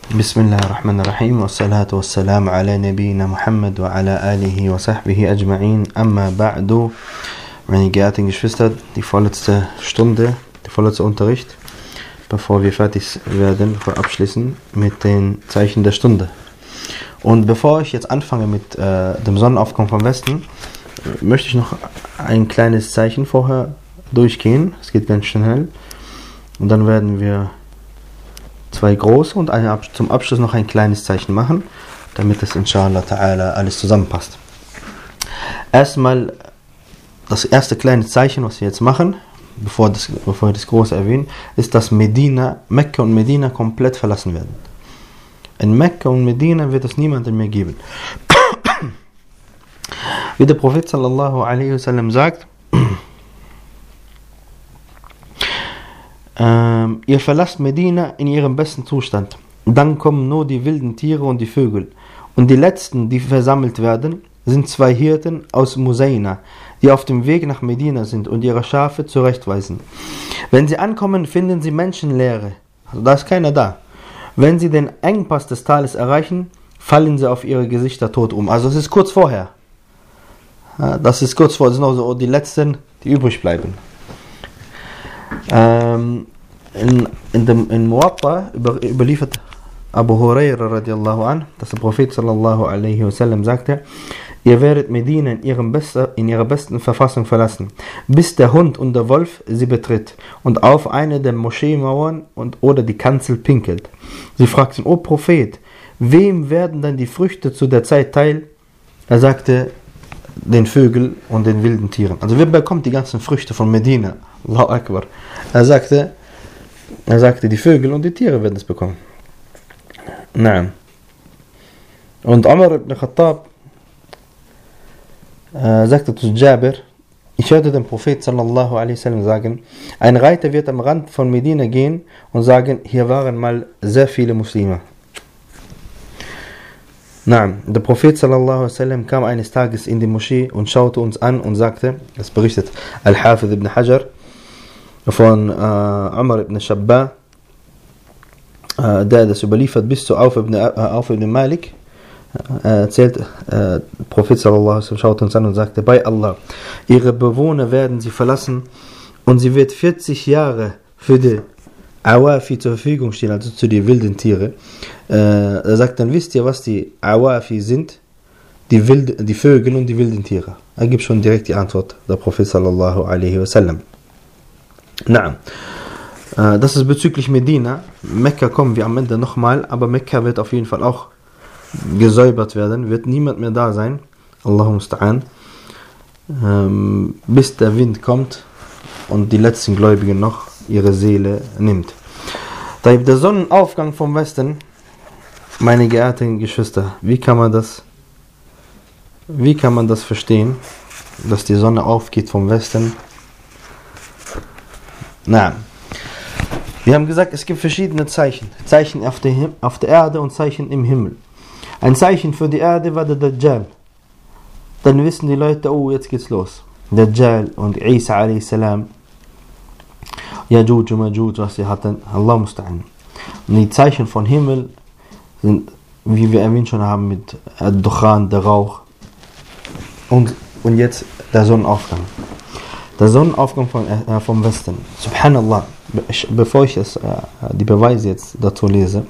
Bismillahirrahmanirrahim. Wassalatu wassalamu ala nabiyyina Muhammad wa ala alihi wa sahbihi ajma'in. Amma ba'du. Meine geehrten Geschwister, die vorletzte Stunde, der vorletzte Unterricht, bevor wir fertig werden, bevor wir abschließen mit den Zeichen der Stunde. Und bevor ich jetzt anfange mit dem Sonnenaufgang vom Westen, möchte ich noch ein kleines Zeichen vorher durchgehen. Es geht ganz schnell. Und dann werden wir zwei große und zum Abschluss noch ein kleines Zeichen machen, damit es inshallah ta'ala alles zusammenpasst. Erstmal das erste kleine Zeichen, was wir jetzt machen, bevor wir das große erwähnen, ist, dass Mekka und Medina komplett verlassen werden. In Mekka und Medina wird es niemanden mehr geben. Wie der Prophet sallallahu alaihi wasallam sagt, ihr verlasst Medina in ihrem besten Zustand. Dann kommen nur die wilden Tiere und die Vögel. Und die letzten, die versammelt werden, sind zwei Hirten aus Musaina, die auf dem Weg nach Medina sind und ihre Schafe zurechtweisen. Wenn sie ankommen, finden sie Menschenleere. Also da ist keiner da. Wenn sie den Engpass des Tales erreichen, fallen sie auf ihre Gesichter tot um. Also es ist kurz vorher. Das ist kurz vor, das sind also die letzten, die übrig bleiben. In Muwatta überliefert Abu Huraira radiallahu an, dass der Prophet sallallahu alaihi wasallam sagte, ihr werdet Medina in ihrer besten Verfassung verlassen, bis der Hund und der Wolf sie betritt und auf eine der Moscheemauern oder die Kanzel pinkelt. Sie fragten, O Prophet, wem werden dann die Früchte zu der Zeit teil? Er sagte, den Vögeln und den wilden Tieren. Also wer bekommt die ganzen Früchte von Medina? Allahu Akbar. Er sagte, die Vögel und die Tiere werden es bekommen. Nein. Und Umar ibn Khattab sagte zu Jabir, ich hörte den Prophet sallallahu alaihi wasallam sagen, ein Reiter wird am Rand von Medina gehen und sagen, hier waren mal sehr viele Muslime. Nein, der Prophet sallallahu alaihi wasallam kam eines Tages in die Moschee und schaute uns an und sagte, das berichtet Al-Hafidh ibn Hajar von Umar ibn Shabba, der das überliefert bis zu Auf ibn Malik, erzählt, Prophet sallallahu alaihi wasallam schaute uns an und sagte, bei Allah, ihre Bewohner werden sie verlassen und sie wird 40 Jahre für die Awafi zur Verfügung stehen, also zu den wilden Tiere. Er sagt dann, wisst ihr, was die Awafi sind? Die Vögel und die wilden Tiere. Er gibt schon direkt die Antwort, der Prophet sallallahu alaihi wasallam. Na, das ist bezüglich Medina. Mekka kommen wir am Ende nochmal, aber Mekka wird auf jeden Fall auch gesäubert werden, wird niemand mehr da sein, Allahu musta'an, bis der Wind kommt und die letzten Gläubigen noch ihre Seele nimmt. Der Sonnenaufgang vom Westen, meine geehrten Geschwister, wie kann man das verstehen, dass die Sonne aufgeht vom Westen? Na, wir haben gesagt, es gibt verschiedene Zeichen. Zeichen auf der Erde und Zeichen im Himmel. Ein Zeichen für die Erde war der Dajjal. Dann wissen die Leute, oh, jetzt geht's los. Dajjal und Isa a.s. Yajuj und Majuj, was sie hatten, Allah musta'an. Und die Zeichen von Himmel sind, wie wir erwähnt schon haben, mit Dukhan, der Rauch. Und jetzt der Sonnenaufgang. Der Sonnenaufgang vom Westen. Subhanallah. Bevor ich die Beweise jetzt dazu lese.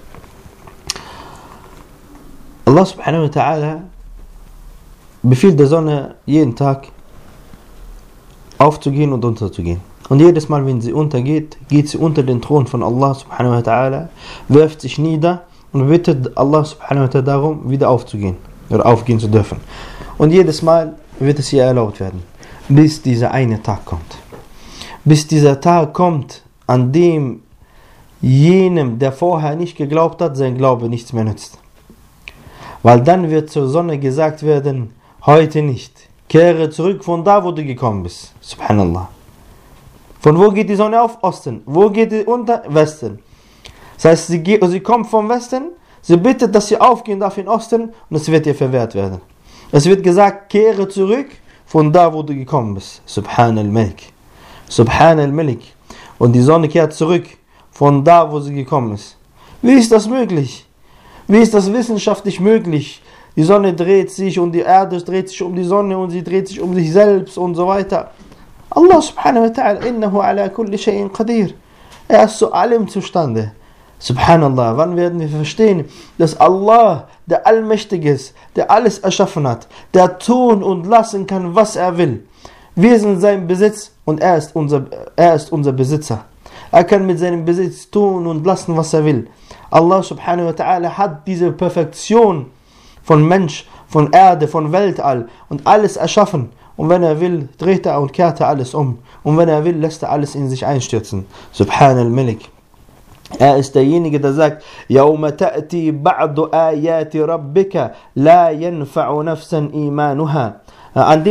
Allah subhanahu wa ta'ala befiehlt der Sonne jeden Tag aufzugehen und unterzugehen. Und jedes Mal, wenn sie untergeht, geht sie unter den Thron von Allah subhanahu wa ta'ala, wirft sich nieder und bittet Allah subhanahu wa ta'ala darum, wieder aufzugehen oder aufgehen zu dürfen. Und jedes Mal wird es ihr erlaubt werden, bis dieser eine Tag kommt. Bis dieser Tag kommt, an dem jenem, der vorher nicht geglaubt hat, sein Glaube nichts mehr nützt. Weil dann wird zur Sonne gesagt werden, heute nicht. Kehre zurück von da, wo du gekommen bist. Subhanallah. Von wo geht die Sonne auf? Osten. Wo geht sie unter? Westen. Das heißt, sie kommt vom Westen, sie bittet, dass sie aufgehen darf in Osten und es wird ihr verwehrt werden. Es wird gesagt, kehre zurück von da, wo du gekommen bist. Subhan al-Malik. Subhan al-Malik. Und die Sonne kehrt zurück von da, wo sie gekommen ist. Wie ist das möglich? Wie ist das wissenschaftlich möglich? Die Sonne dreht sich und die Erde dreht sich um die Sonne und sie dreht sich um sich selbst und so weiter. Allah subhanahu wa ta'ala, innahu ala kulli shay'in qadir. Er ist zu allem zustande. Subhanallah, wann werden wir verstehen, dass Allah, der Allmächtige ist, der alles erschaffen hat, der tun und lassen kann, was er will. Wir sind sein Besitz und er ist unser Besitzer. Er kann mit seinem Besitz tun und lassen, was er will. Allah subhanahu wa ta'ala hat diese Perfektion von Mensch, von Erde, von Weltall und alles erschaffen. Und wenn er will, dreht er und kehrt er alles um. Und wenn er will, lässt er alles in sich einstürzen. Subhanal Malik. Er ist derjenige, der sagt, يَوْمَ تَأْتِي بَعْضُ آيَاتِ رَبِّكَ لَا يَنْفَعُ نَفْسًا إِيمَانُهَا. An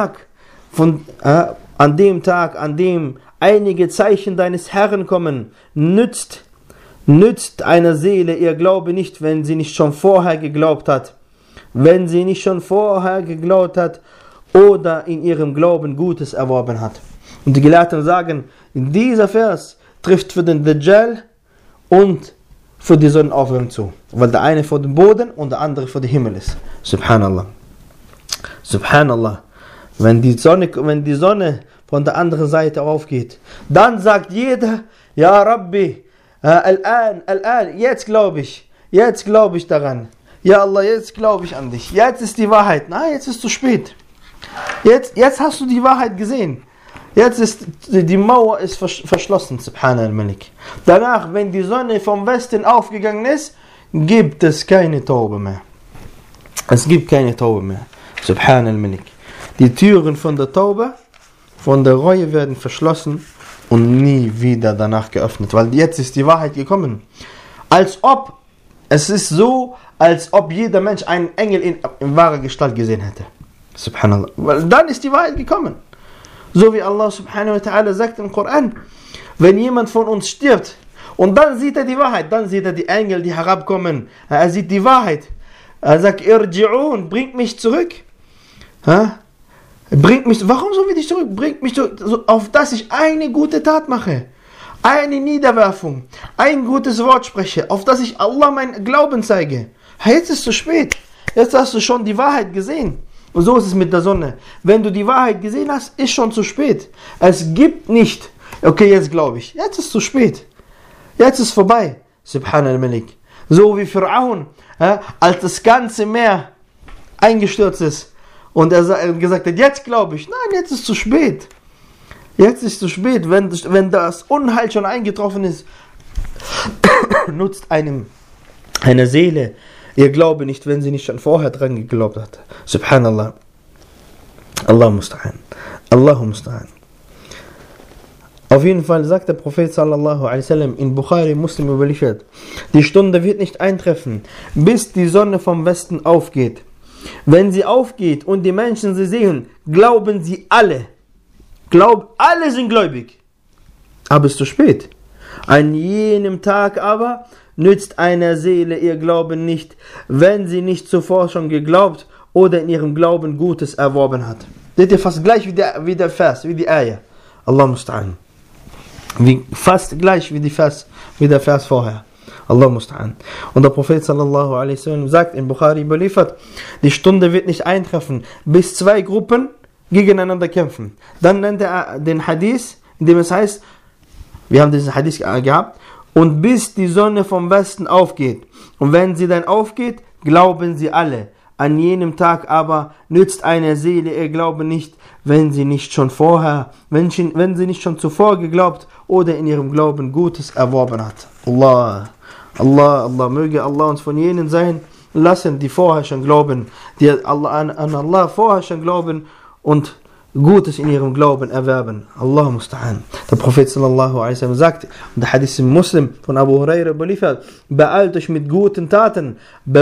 dem einige Zeichen deines Herrn kommen, nützt einer Seele ihr Glaube nicht, wenn sie nicht schon vorher geglaubt hat. Wenn sie nicht schon vorher geglaubt hat oder in ihrem Glauben Gutes erworben hat. Und die Gelehrten sagen, dieser Vers trifft für den Dajjal und für die Sonnenaufgang zu. Weil der eine vor dem Boden und der andere vor dem Himmel ist. Subhanallah. Subhanallah. Wenn die Sonne von der anderen Seite aufgeht, dann sagt jeder, Ja Rabbi, al-an, jetzt glaube ich daran. Ja Allah, jetzt glaube ich an dich. Jetzt ist die Wahrheit. Nein, jetzt ist es zu spät. Jetzt hast du die Wahrheit gesehen. Jetzt ist die Mauer ist verschlossen, Subhanal Malik. Danach, wenn die Sonne vom Westen aufgegangen ist, gibt es keine Taube mehr. Es gibt keine Taube mehr. Subhanal Malik. Die Türen von der Taube, von der Reue werden verschlossen und nie wieder danach geöffnet. Weil jetzt ist die Wahrheit gekommen. Es ist so, als ob jeder Mensch einen Engel in wahrer Gestalt gesehen hätte. Subhanallah. Weil dann ist die Wahrheit gekommen. So wie Allah subhanahu wa ta'ala sagt im Koran, wenn jemand von uns stirbt und dann sieht er die Wahrheit, dann sieht er die Engel, die herabkommen, er sieht die Wahrheit. Er sagt, Irji'un, bringt mich zurück. Warum sollen wir dich zurück? Bringt mich zurück, auf dass ich eine gute Tat mache, eine Niederwerfung, ein gutes Wort spreche, auf dass ich Allah meinen Glauben zeige. Jetzt ist es zu spät. Jetzt hast du schon die Wahrheit gesehen. Und so ist es mit der Sonne. Wenn du die Wahrheit gesehen hast, ist schon zu spät. Es gibt nicht, okay, jetzt glaube ich. Jetzt ist es zu spät. Jetzt ist es vorbei. Subhanal Malik. So wie Fir'aun, als das ganze Meer eingestürzt ist und er gesagt hat, jetzt glaube ich. Nein, jetzt ist es zu spät. Jetzt ist es zu spät. Wenn das Unheil schon eingetroffen ist, nutzt eine Seele ihr Glaube nicht, wenn sie nicht schon vorher dran geglaubt hat. Subhanallah. Allah musta'an. Allahu musta'an. Auf jeden Fall sagt der Prophet sallallahu alaihi wasallam in Bukhari Muslim überliefert, die Stunde wird nicht eintreffen, bis die Sonne vom Westen aufgeht. Wenn sie aufgeht und die Menschen sie sehen, glauben sie alle. Alle sind gläubig. Aber es ist zu spät. An jenem Tag aber nützt einer Seele ihr Glauben nicht, wenn sie nicht zuvor schon geglaubt oder in ihrem Glauben Gutes erworben hat. Seht ihr, fast gleich wie der Vers, wie die Ayah. Allah musta'an. Fast gleich wie der Vers vorher. Allah musta'an. Und der Prophet sallallahu alaihi wasallam sagt in Bukhari überliefert, die Stunde wird nicht eintreffen, bis zwei Gruppen gegeneinander kämpfen. Dann nennt er den Hadith, in dem es heißt, wir haben diesen Hadith gehabt, und bis die Sonne vom Westen aufgeht. Und wenn sie dann aufgeht, glauben sie alle. An jenem Tag aber nützt eine Seele ihr Glaube nicht, wenn sie nicht schon zuvor geglaubt oder in ihrem Glauben Gutes erworben hat. Allah, möge Allah uns von jenen sein lassen, die vorher schon glauben, die an Allah vorher schon glauben und Gutes in ihrem Glauben erwerben. Allah musta'an. Der Prophet sallallahu alaihi wasallam sagt, und der Hadith im Muslim von Abu Huraira überliefert, beeilt euch mit guten Taten,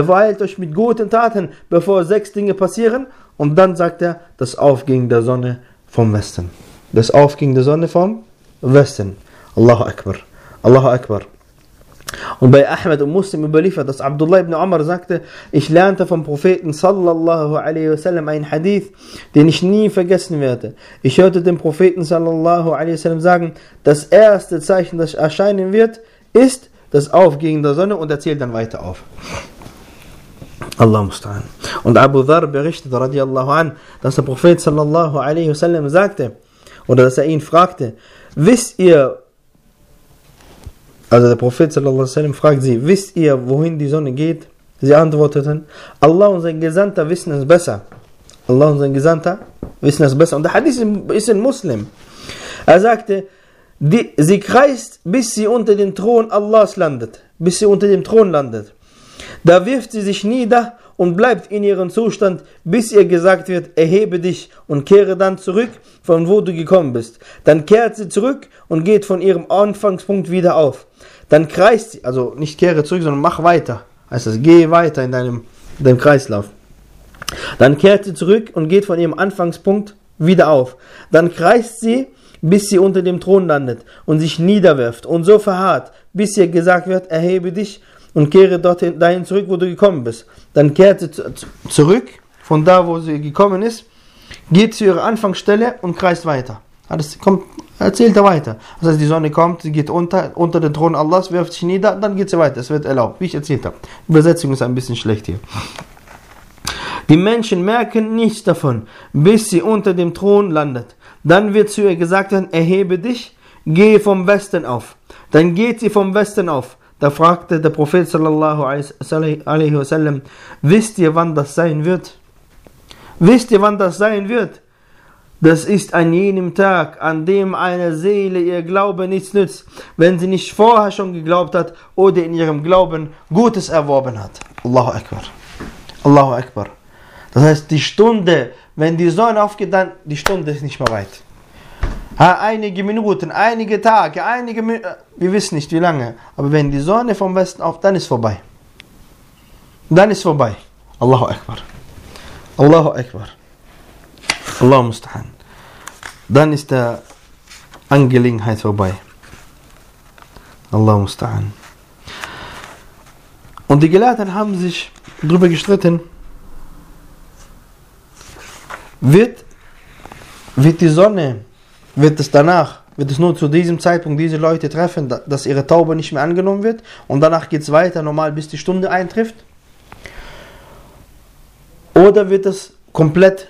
bevor 6 Dinge passieren. Und dann sagt er, das Aufgehen der Sonne vom Westen. Das Aufgehen der Sonne vom Westen. Allahu Akbar. Allahu Akbar. Und bei Ahmed und Muslim überliefert, dass Abdullah ibn Umar sagte, ich lernte vom Propheten sallallahu alaihi wasallam einen Hadith, den ich nie vergessen werde. Ich hörte den Propheten sallallahu alaihi wasallam sagen, das erste Zeichen, das erscheinen wird, ist das Aufgehen der Sonne, und er zählt dann weiter auf. Allah musta'an. Und Abu Dharr berichtet, radiallahu an, dass der Prophet sallallahu alaihi wasallam sagte, oder dass er ihn fragte, wisst ihr, also der Prophet sallallahu alaihi wasallam fragt sie, wisst ihr, wohin die Sonne geht? Sie antworteten, Allah und sein Gesandter wissen es besser. Allah und sein Gesandter wissen es besser. Und der Hadith ist ein Muslim. Er sagte, sie kreist, bis sie unter dem Thron Allahs landet. Bis sie unter dem Thron landet. Da wirft sie sich nieder und bleibt in ihrem Zustand, bis ihr gesagt wird, erhebe dich und kehre dann zurück, von wo du gekommen bist. Dann kehrt sie zurück und geht von ihrem Anfangspunkt wieder auf. Dann kreist sie, also nicht kehre zurück, sondern mach weiter. Heißt das, geh weiter in deinem Kreislauf. Dann kehrt sie zurück und geht von ihrem Anfangspunkt wieder auf. Dann kreist sie, bis sie unter dem Thron landet und sich niederwirft und so verharrt, bis ihr gesagt wird, erhebe dich und kehre dahin zurück, wo du gekommen bist. Dann kehrt sie zurück, von da, wo sie gekommen ist, geht zu ihrer Anfangsstelle und kreist weiter. Erzählt er weiter. Das heißt, die Sonne kommt, sie geht unter den Thron Allahs, wirft sich nieder, dann geht sie weiter. Es wird erlaubt, wie ich erzählt habe. Die Übersetzung ist ein bisschen schlecht hier. Die Menschen merken nichts davon, bis sie unter dem Thron landet. Dann wird zu ihr gesagt werden, erhebe dich, gehe vom Westen auf. Dann geht sie vom Westen auf. Da fragte der Prophet sallallahu alaihi wasallam, wisst ihr, wann das sein wird? Wisst ihr, wann das sein wird? Das ist an jenem Tag, an dem eine Seele ihr Glaube nichts nützt, wenn sie nicht vorher schon geglaubt hat oder in ihrem Glauben Gutes erworben hat. Allahu Akbar. Allahu Akbar. Das heißt, die Stunde, wenn die Sonne aufgeht, dann die Stunde ist nicht mehr weit. Einige Minuten, einige Tage, wir wissen nicht wie lange, aber wenn die Sonne vom Westen auf, dann ist vorbei. Dann ist vorbei. Allahu Akbar. Allahu Akbar. Allah musta'an. Dann ist der Angelegenheit vorbei. Allah musta'an. Und die Gelehrten haben sich darüber gestritten, wird die Sonne, wird es nur zu diesem Zeitpunkt diese Leute treffen, dass ihre Taube nicht mehr angenommen wird und danach geht es weiter normal, bis die Stunde eintrifft? Oder wird es komplett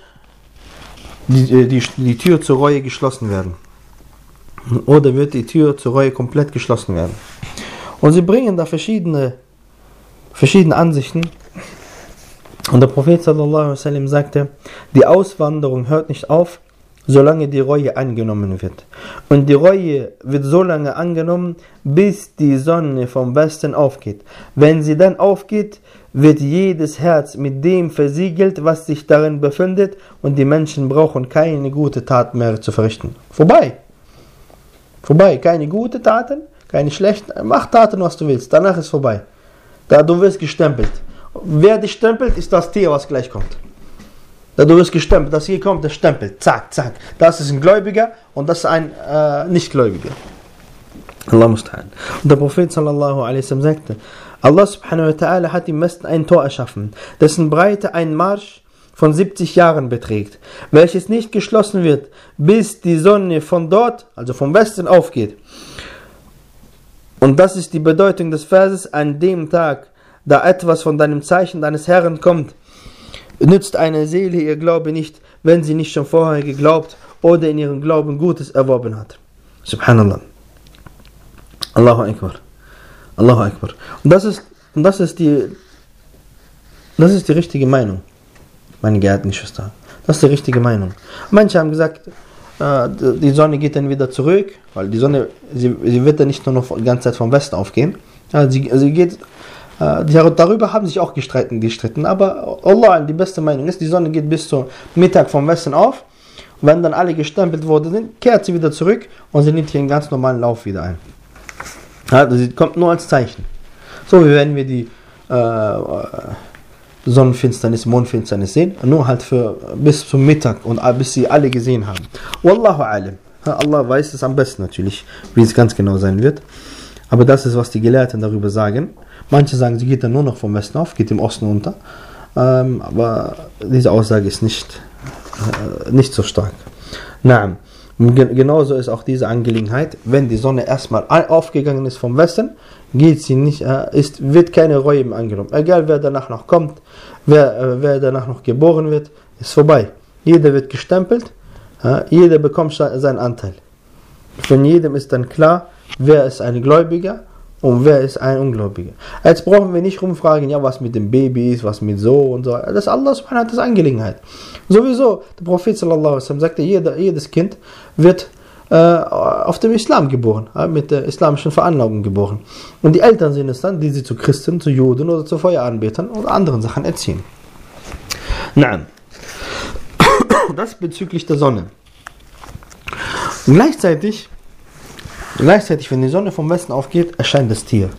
die Tür zur Reue geschlossen werden? Oder wird die Tür zur Reue komplett geschlossen werden? Und sie bringen da verschiedene Ansichten. Und der Prophet sallallahu alaihi wasallam sagte, die Auswanderung hört nicht auf, solange die Reue angenommen wird. Und die Reue wird so lange angenommen, bis die Sonne vom Westen aufgeht. Wenn sie dann aufgeht, wird jedes Herz mit dem versiegelt, was sich darin befindet, und die Menschen brauchen keine gute Tat mehr zu verrichten. Vorbei. Vorbei. Keine gute Taten, keine schlechten. Mach Taten, was du willst. Danach ist vorbei. Du wirst gestempelt. Wer dich stempelt, ist das Tier, was gleich kommt. Da du wirst gestempelt, das hier kommt, das stempelt. Zack, zack. Das ist ein Gläubiger und das ist ein Nichtgläubiger. Allah musta'an. Und der Prophet sallallahu alaihi wasallam sagte, Allah subhanahu wa ta'ala hat im Westen ein Tor erschaffen, dessen Breite einen Marsch von 70 Jahren beträgt, welches nicht geschlossen wird, bis die Sonne von dort, also vom Westen, aufgeht. Und das ist die Bedeutung des Verses: An dem Tag, da etwas von deinem Zeichen deines Herrn kommt, nützt eine Seele ihr Glaube nicht, wenn sie nicht schon vorher geglaubt oder in ihrem Glauben Gutes erworben hat. Subhanallah. Allahu Akbar. Allahu Akbar. Und das ist die richtige Meinung, meine geehrten Geschwister. Das ist die richtige Meinung. Manche haben gesagt, die Sonne geht dann wieder zurück, weil die Sonne, sie wird dann nicht nur noch die ganze Zeit vom Westen aufgehen. Sie geht, darüber haben sich auch gestritten, aber Allah, die beste Meinung ist, die Sonne geht bis zum Mittag vom Westen auf. Und wenn dann alle gestempelt worden sind, kehrt sie wieder zurück und sie nimmt hier einen ganz normalen Lauf wieder ein. Also sie kommt nur als Zeichen. So wie wenn wir die Sonnenfinsternis, Mondfinsternis sehen, nur halt bis zum Mittag und bis sie alle gesehen haben. Wallahu alim. Allah weiß es am besten natürlich, wie es ganz genau sein wird. Aber das ist, was die Gelehrten darüber sagen. Manche sagen, sie geht dann nur noch vom Westen auf, geht im Osten unter. Aber diese Aussage ist nicht so stark. Naam. Genauso ist auch diese Angelegenheit, wenn die Sonne erstmal aufgegangen ist vom Westen, geht sie nicht, wird keine Reue mehr angenommen. Egal wer danach noch kommt, wer danach noch geboren wird, ist vorbei. Jeder wird gestempelt, jeder bekommt seinen Anteil. Von jedem ist dann klar, wer ist ein Gläubiger und wer ist ein Ungläubiger. Jetzt brauchen wir nicht rumfragen, ja, was mit dem Baby ist, was mit so und so. Das ist Allah subhanahu wa ta'ala Angelegenheit. Sowieso, der Prophet sallallahu alaihi wasallam sagte, jedes Kind wird auf dem Islam geboren, mit der islamischen Veranlagung geboren. Und die Eltern sind es dann, die sie zu Christen, zu Juden oder zu Feueranbetern oder anderen Sachen erziehen. Nein. Das bezüglich der Sonne. Und gleichzeitig, wenn die Sonne vom Westen aufgeht, erscheint das Tier.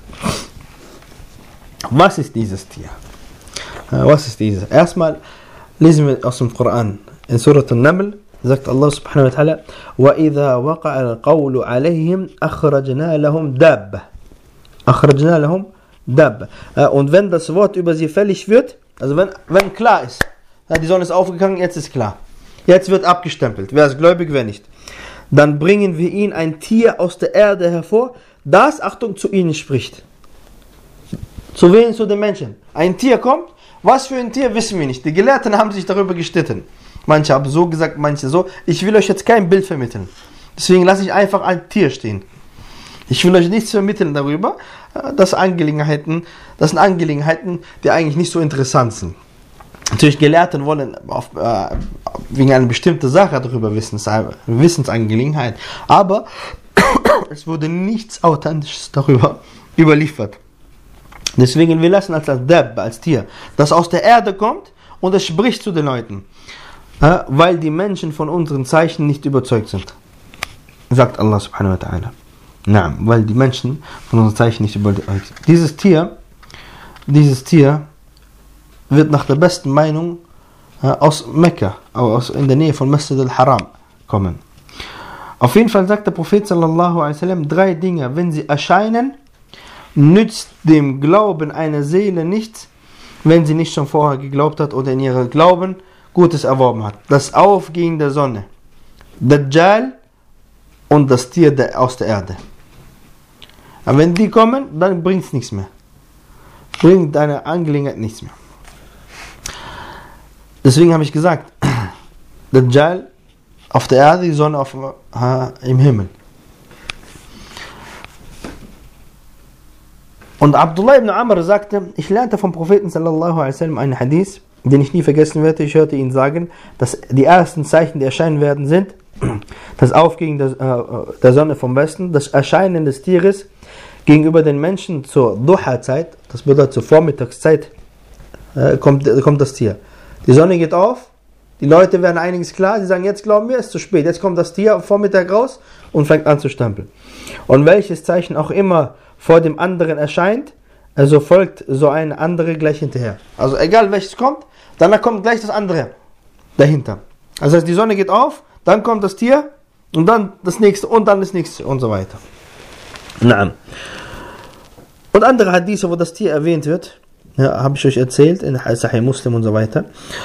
Was ist dieses Tier? Was ist dieses? Erstmal lesen wir aus dem Koran. In Surat An-Naml sagt Allah subhanahu wa ta'ala: وَإِذَا وَقَعَ الْقَوْلُ عَلَيْهِمْ أَخْرَجْنَا لَهُمْ دَابَّةً. أَخْرَجْنَا لَهُمْ دَابَّةً. Und wenn das Wort über sie fällig wird, also wenn klar ist, die Sonne ist aufgegangen, jetzt ist klar. Jetzt wird abgestempelt, wer ist gläubig, wer nicht. Dann bringen wir ihnen ein Tier aus der Erde hervor, das, Achtung, zu ihnen spricht. Zu wen? Zu den Menschen. Ein Tier kommt, was für ein Tier, wissen wir nicht. Die Gelehrten haben sich darüber gestritten. Manche haben so gesagt, manche so. Ich will euch jetzt kein Bild vermitteln. Deswegen lasse ich einfach ein Tier stehen. Ich will euch nichts vermitteln darüber. Das sind Angelegenheiten, die eigentlich nicht so interessant sind. Natürlich, Gelehrten wollen wegen einer bestimmten Sache darüber wissen, es ist eine Wissensangelegenheit. Aber es wurde nichts Authentisches darüber überliefert. Deswegen, wir lassen als Dab, als Tier, das aus der Erde kommt und es spricht zu den Leuten. Weil die Menschen von unseren Zeichen nicht überzeugt sind. Sagt Allah subhanahu wa ta'ala. Na, weil die Menschen von unseren Zeichen nicht überzeugt sind. Dieses Tier wird nach der besten Meinung aus Mekka, in der Nähe von Masjid al-Haram kommen. Auf jeden Fall sagt der Prophet sallallahu alaihi wasallam 3 Dinge. Wenn sie erscheinen, nützt dem Glauben einer Seele nichts, wenn sie nicht schon vorher geglaubt hat oder in ihrem Glauben Gutes erworben hat. Das Aufgehen der Sonne, Dajjal und das Tier aus der Erde. Aber wenn die kommen, dann bringt es nichts mehr. Bringt deine Angelegenheit nichts mehr. Deswegen habe ich gesagt, Dajjal auf der Erde, die Sonne im Himmel. Und Abdullah ibn Amr sagte, ich lernte vom Propheten sallallahu alaihi wasallam einen Hadith, den ich nie vergessen werde. Ich hörte ihn sagen, dass die ersten Zeichen, die erscheinen werden, sind das Aufgehen der Sonne vom Westen, das Erscheinen des Tieres gegenüber den Menschen zur Duha-Zeit, das bedeutet zur Vormittagszeit, kommt das Tier. Die Sonne geht auf, die Leute werden einiges klar, sie sagen, jetzt glauben wir, es ist zu spät, jetzt kommt das Tier am Vormittag raus und fängt an zu stempeln. Und welches Zeichen auch immer vor dem anderen erscheint, also folgt so eine andere gleich hinterher. Also egal welches kommt, danach kommt gleich das andere dahinter. Also die Sonne geht auf, dann kommt das Tier und dann das nächste und dann das nächste und so weiter. Nein. Und andere Hadithe, wo das Tier erwähnt wird, ja, habe ich euch erzählt, in Sahih Muslim und so weiter.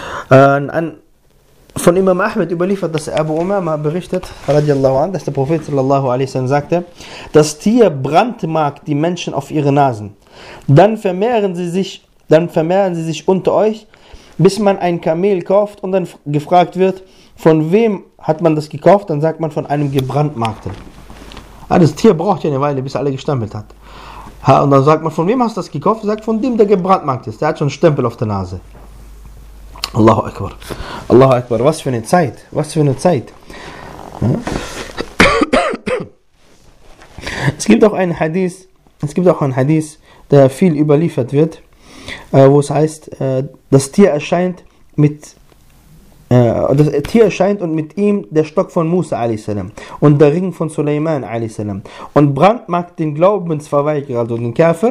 Von Imam Ahmed überliefert, dass Abu Umama berichtet, radiallahu an, dass der Prophet sallallahu alaihi wasallam sagte, das Tier brandmarkt die Menschen auf ihre Nasen. Dann vermehren sie sich unter euch, bis man ein Kamel kauft und dann gefragt wird, von wem hat man das gekauft? Dann sagt man, von einem gebrandmarkten. Das Tier braucht ja eine Weile, bis er alle gestempelt hat. Und dann sagt man, von wem hast du das gekauft? Er sagt, von dem, der gebrandmarkt ist. Der hat schon einen Stempel auf der Nase. Allahu Akbar. Allahu Akbar. Was für eine Zeit. Was für eine Zeit. Ja? Es gibt auch einen Hadith, der viel überliefert wird, wo es heißt, das Tier erscheint und mit ihm der Stock von Musa a.s. und der Ring von Suleiman a.s. und brandmarkt den Glaubensverweigerer, also den Kafir.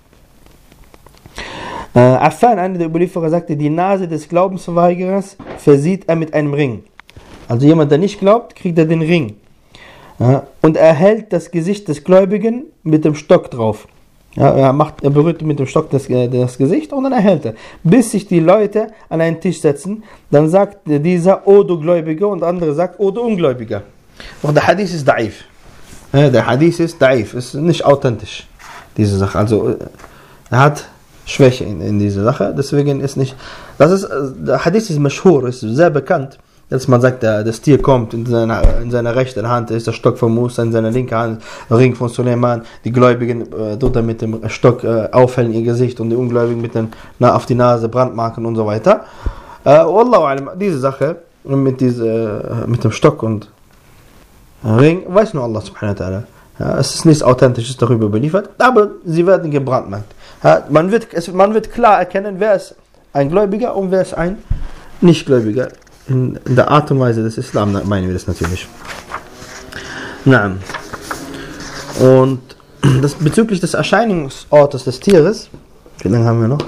Affan, einer der Überlieferer, sagte, die Nase des Glaubensverweigerers versieht er mit einem Ring. Also jemand, der nicht glaubt, kriegt er den Ring. Und er hält das Gesicht des Gläubigen mit dem Stock drauf. Ja, er berührt mit dem Stock das Gesicht und dann erhält er. Bis sich die Leute an einen Tisch setzen, dann sagt dieser, O du Gläubiger, und der andere sagt, O du Ungläubiger. Und der Hadith ist da'if. Der Hadith ist da'if, ist nicht authentisch, diese Sache. Also er hat Schwäche in dieser Sache. Deswegen ist nicht, der Hadith ist mashhur, ist sehr bekannt, dass man sagt, das Tier kommt in seiner rechten Hand, ist der Stock von Musa, in seiner linken Hand, der Ring von Suleiman, die Gläubigen tut er mit dem Stock aufhellen ihr Gesicht und die Ungläubigen auf die Nase Brandmarken und so weiter. Wallahu alam, diese Sache mit dem Stock und Ring, weiß nur Allah subhanahu wa ta'ala. Ja, es ist nichts Authentisches darüber überliefert, aber sie werden gebrandmarkt. Ja, man wird klar erkennen, wer ist ein Gläubiger und wer ist ein Nichtgläubiger. In der Art und Weise des Islam meinen wir das natürlich. Naam. Und bezüglich des Erscheinungsortes des Tieres, wie lange haben wir noch?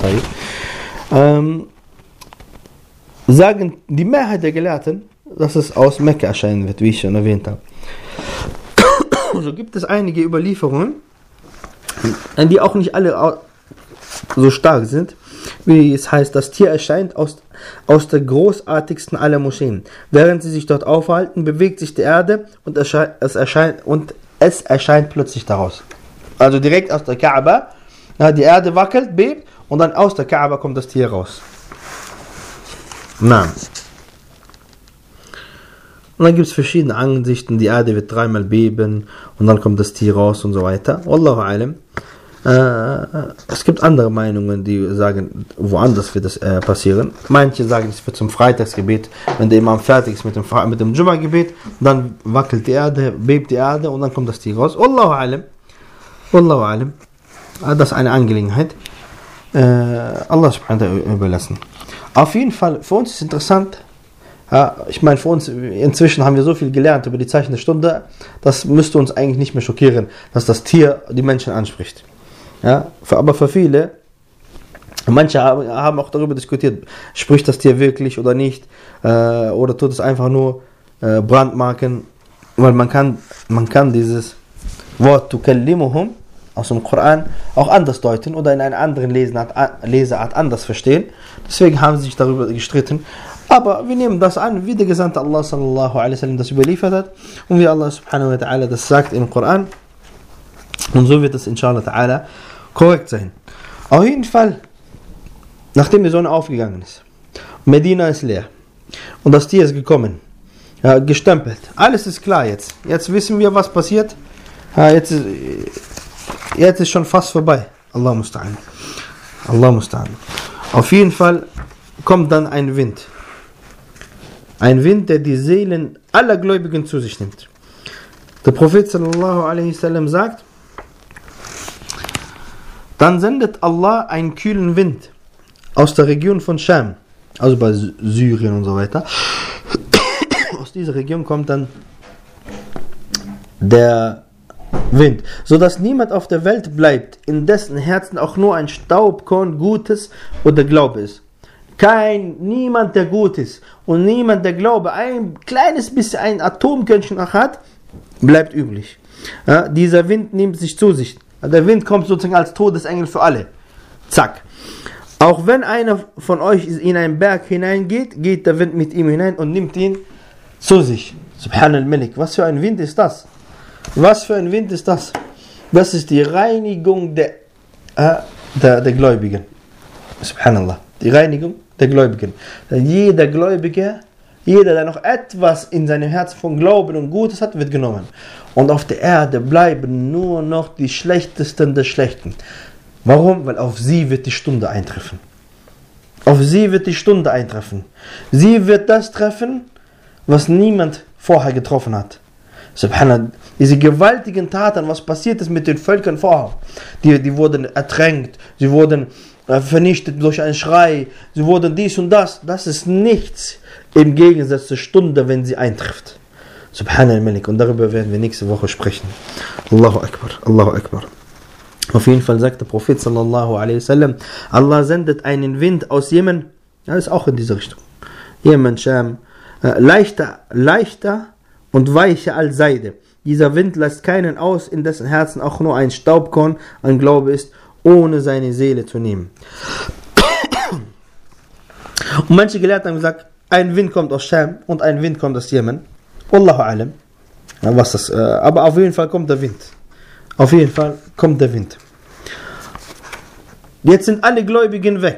Sagen die Mehrheit der Gelehrten, dass es aus Mekka erscheinen wird, wie ich schon erwähnt habe. So gibt es einige Überlieferungen, die auch nicht alle so stark sind, wie es heißt, das Tier erscheint aus der großartigsten aller Moscheen. Während sie sich dort aufhalten, bewegt sich die Erde und es erscheint plötzlich daraus. Also direkt aus der Kaaba, die Erde wackelt, bebt und dann aus der Kaaba kommt das Tier raus. Na. Und dann gibt es verschiedene Ansichten, die Erde wird 3-mal beben und dann kommt das Tier raus und so weiter. Wallahu alam. Es gibt andere Meinungen, die sagen, woanders wird das passieren. Manche sagen, es wird zum Freitagsgebet, wenn der Imam fertig ist mit dem Jumma-Gebet, dann wackelt die Erde, bebt die Erde und dann kommt das Tier raus. Wallahu alam. Wallahu alam. Das ist eine Angelegenheit. Allah subhanahu wa ta'ala überlassen. Auf jeden Fall, für uns ist interessant, ich meine, für uns, inzwischen haben wir so viel gelernt über die Zeichen der Stunde, das müsste uns eigentlich nicht mehr schockieren, dass das Tier die Menschen anspricht. Ja, aber für viele, manche haben auch darüber diskutiert, spricht das Tier wirklich oder nicht, oder tut es einfach nur brandmarken, weil man kann dieses Wort tukallimuhum aus dem Koran auch anders deuten oder in einer anderen Leseart anders verstehen. Deswegen haben sie sich darüber gestritten. Aber wir nehmen das an, wie der Gesandte Allah sallallahu alaihi wasallam das überliefert hat und wie Allah subhanahu wa ta'ala das sagt im Koran. Und so wird es inshallah ta'ala korrekt sein. Auf jeden Fall, nachdem die Sonne aufgegangen ist, Medina ist leer und das Tier ist gekommen, gestempelt. Alles ist klar jetzt. Jetzt wissen wir, was passiert. Jetzt ist schon fast vorbei. Allah musta'an. Allah musta'an. Auf jeden Fall kommt dann ein Wind. Ein Wind, der die Seelen aller Gläubigen zu sich nimmt. Der Prophet sallallahu alaihi wasallam sagt, dann sendet Allah einen kühlen Wind aus der Region von Scham, also bei Syrien und so weiter. Aus dieser Region kommt dann der Wind, sodass niemand auf der Welt bleibt, in dessen Herzen auch nur ein Staubkorn Gutes oder Glaube ist. Niemand, der gut ist und niemand, der Glaube ein kleines bisschen, ein Atomkörnchen auch hat, bleibt übrig. Ja, dieser Wind nimmt sich zu sich. Der Wind kommt sozusagen als Todesengel für alle. Zack. Auch wenn einer von euch in einen Berg hineingeht, geht der Wind mit ihm hinein und nimmt ihn zu sich. Subhanal Malik. Was für ein Wind ist das? Was für ein Wind ist das? Das ist die Reinigung der Gläubigen. Subhanallah. Die Reinigung der Gläubigen. Jeder Gläubige, jeder, der noch etwas in seinem Herzen von Glauben und Gutes hat, wird genommen. Und auf der Erde bleiben nur noch die Schlechtesten der Schlechten. Warum? Weil auf sie wird die Stunde eintreffen. Auf sie wird die Stunde eintreffen. Sie wird das treffen, was niemand vorher getroffen hat. Subhanallah, diese gewaltigen Taten, was passiert ist mit den Völkern vorher? Die wurden ertränkt, sie wurden vernichtet durch einen Schrei, sie wurden dies und das. Das ist nichts im Gegensatz zur Stunde, wenn sie eintrifft. Subhanallah Malik. Und darüber werden wir nächste Woche sprechen. Allahu Akbar, Allahu Akbar. Auf jeden Fall sagt der Prophet sallallahu alaihi wasallam, Allah sendet einen Wind aus Jemen, ja, ist auch in diese Richtung. Jemen, Scham, leichter und weicher als Seide. Dieser Wind lässt keinen aus, in dessen Herzen auch nur ein Staubkorn an Glaube ist, ohne seine Seele zu nehmen. Und manche Gelehrte haben gesagt, ein Wind kommt aus Scham und ein Wind kommt aus Jemen. Wallahu alam. Aber auf jeden Fall kommt der Wind. Auf jeden Fall kommt der Wind. Jetzt sind alle Gläubigen weg.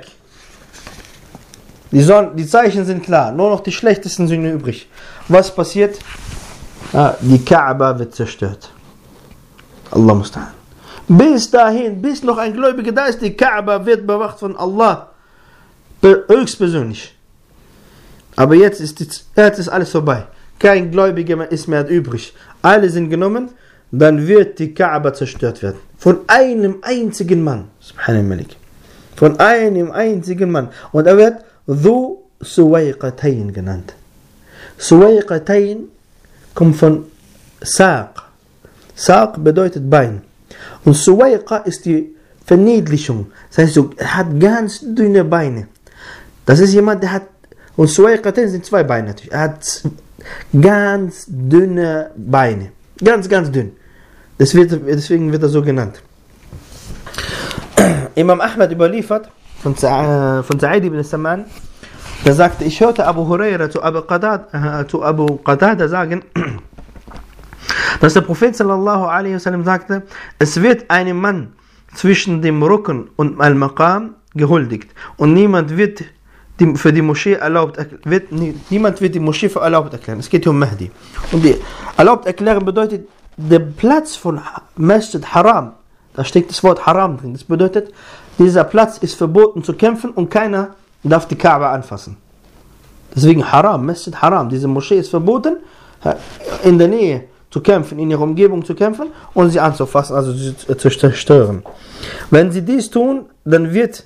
Die Zeichen sind klar, nur noch die schlechtesten sind übrig. Was passiert? Die Kaaba wird zerstört. Allah musta'an. Bis dahin, bis noch ein Gläubiger da ist, die Kaaba wird bewacht von Allah. Höchstpersönlich. Aber jetzt ist alles vorbei. Kein Gläubiger ist mehr übrig. Alle sind genommen, dann wird die Kaaba zerstört werden. Von einem einzigen Mann. Subhanallah. Von einem einzigen Mann. Und er wird Dhu Suwayqatayn genannt. Suwayqatayn kommt von Saq. Saq bedeutet Bein. Und Suwayqa ist die Verniedlichung. Das heißt, er hat ganz dünne Beine. Das ist jemand, der hat, und Suwayqatayn sind zwei Beine natürlich. Er hat ganz dünne Beine. Ganz, ganz dünn. Deswegen wird er so genannt. Imam Ahmad überliefert von Sa'id ibn Saman, der sagte, ich hörte Abu Huraira zu Abu Qatada sagen, dass der Prophet sallallahu alaihi wasallam sagte, es wird einem Mann zwischen dem Rücken und Al-Maqam gehuldigt und niemand wird die Moschee erlaubt erklären. Es geht hier um Mahdi. Und die erlaubt erklären bedeutet, der Platz von Masjid Haram, da steckt das Wort Haram drin. Das bedeutet, dieser Platz ist verboten zu kämpfen und keiner darf die Kaaba anfassen. Deswegen Haram, Masjid Haram, diese Moschee ist verboten, in der Nähe zu kämpfen, in ihrer Umgebung zu kämpfen und sie anzufassen, also sie zu zerstören. Wenn sie dies tun, dann wird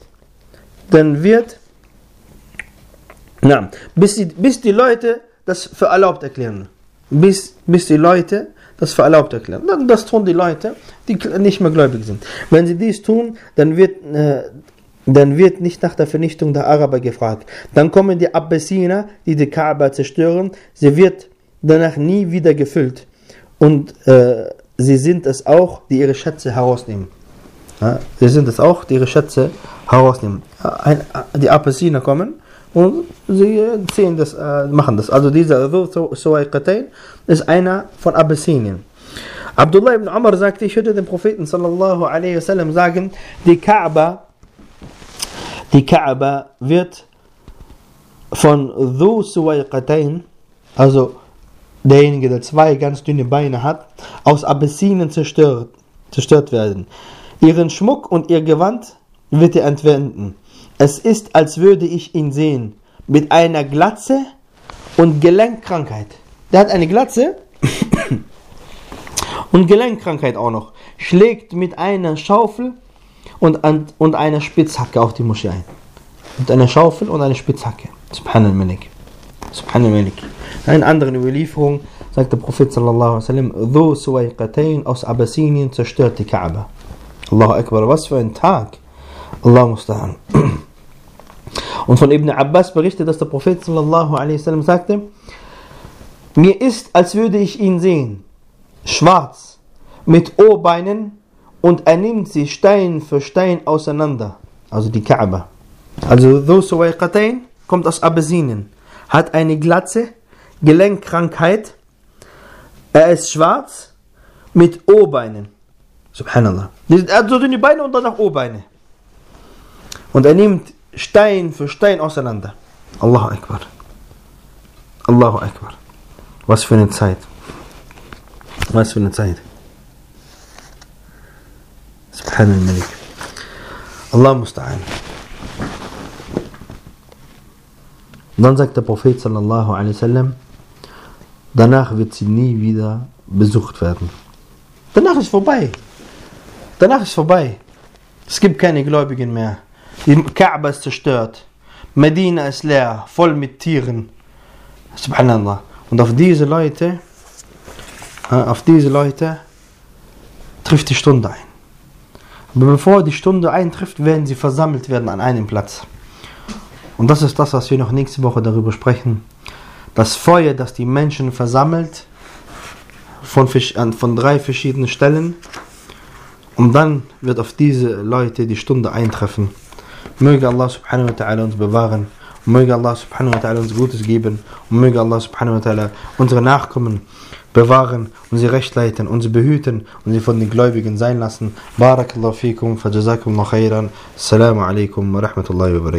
bis die Leute das für erlaubt erklären. Bis die Leute das für erlaubt erklären. Das tun die Leute, die nicht mehr gläubig sind. Wenn sie dies tun, dann wird nicht nach der Vernichtung der Araber gefragt. Dann kommen die Abbasiner, die die Kaaba zerstören. Sie wird danach nie wieder gefüllt. Und sie sind es auch, die ihre Schätze herausnehmen. Sie sind es auch, die ihre Schätze herausnehmen. Die Abbasiner kommen und sie ziehen das, machen das. Also dieser Suwayqatayn ist einer von Abessinien. Abdullah ibn Umar sagte, ich hörte den Propheten sallallahu alaihi wasallam sagen, die Kaaba wird von Dhu Suwayqatayn, also derjenige, der zwei ganz dünne Beine hat, aus Abessinien zerstört werden. Ihren Schmuck und ihr Gewand wird er entwenden. Es ist, als würde ich ihn sehen, mit einer Glatze und Gelenkkrankheit. Der hat eine Glatze und Gelenkkrankheit auch noch. Schlägt mit einer Schaufel und einer Spitzhacke auf die Moschee ein. Mit einer Schaufel und einer Spitzhacke. Subhanallah. Subhanallah. In einer anderen Überlieferung sagt der Prophet sallallahu alaihi wasallam, Dhu Suwayqatayn aus Abessinien zerstört die Kaaba. Allahu Akbar, was für ein Tag. Allah musta'an. Und von Ibn Abbas berichtet, dass der Prophet sallallahu alaihi wasallam sagte, mir ist, als würde ich ihn sehen, schwarz, mit O-Beinen, und er nimmt sie Stein für Stein auseinander. Also die Kaaba. Also Dhu Suwayqatayn kommt aus Abessinien, hat eine Glatze, Gelenkkrankheit, er ist schwarz, mit O-Beinen. Subhanallah. Er hat so dünne Beine und danach O-Beine. Und er nimmt Stein für Stein auseinander. Allahu Akbar. Allahu Akbar. Was für eine Zeit. Was für eine Zeit. Subhanallah. Allah musta'an. Dann sagt der Prophet sallallahu alaihi wasallam, danach wird sie nie wieder besucht werden. Danach ist vorbei. Danach ist vorbei. Es gibt keine Gläubigen mehr. Die Kaaba ist zerstört. Medina ist leer, voll mit Tieren. Subhanallah. Und auf diese Leute trifft die Stunde ein. Aber bevor die Stunde eintrifft, werden sie versammelt werden an einem Platz. Und das ist das, was wir noch nächste Woche darüber sprechen. Das Feuer, das die Menschen versammelt, von 3 verschiedenen Stellen. Und dann wird auf diese Leute die Stunde eintreffen. Möge Allah subhanahu wa ta'ala uns bewahren und möge Allah subhanahu wa ta'ala uns Gutes geben und möge Allah subhanahu wa ta'ala unsere Nachkommen bewahren und sie recht leiten und sie behüten und sie von den Gläubigen sein lassen. Barakallahu fikum, fajazakumullahu khairan. Assalamu alaikum wa rahmatullahi wa barakatuh.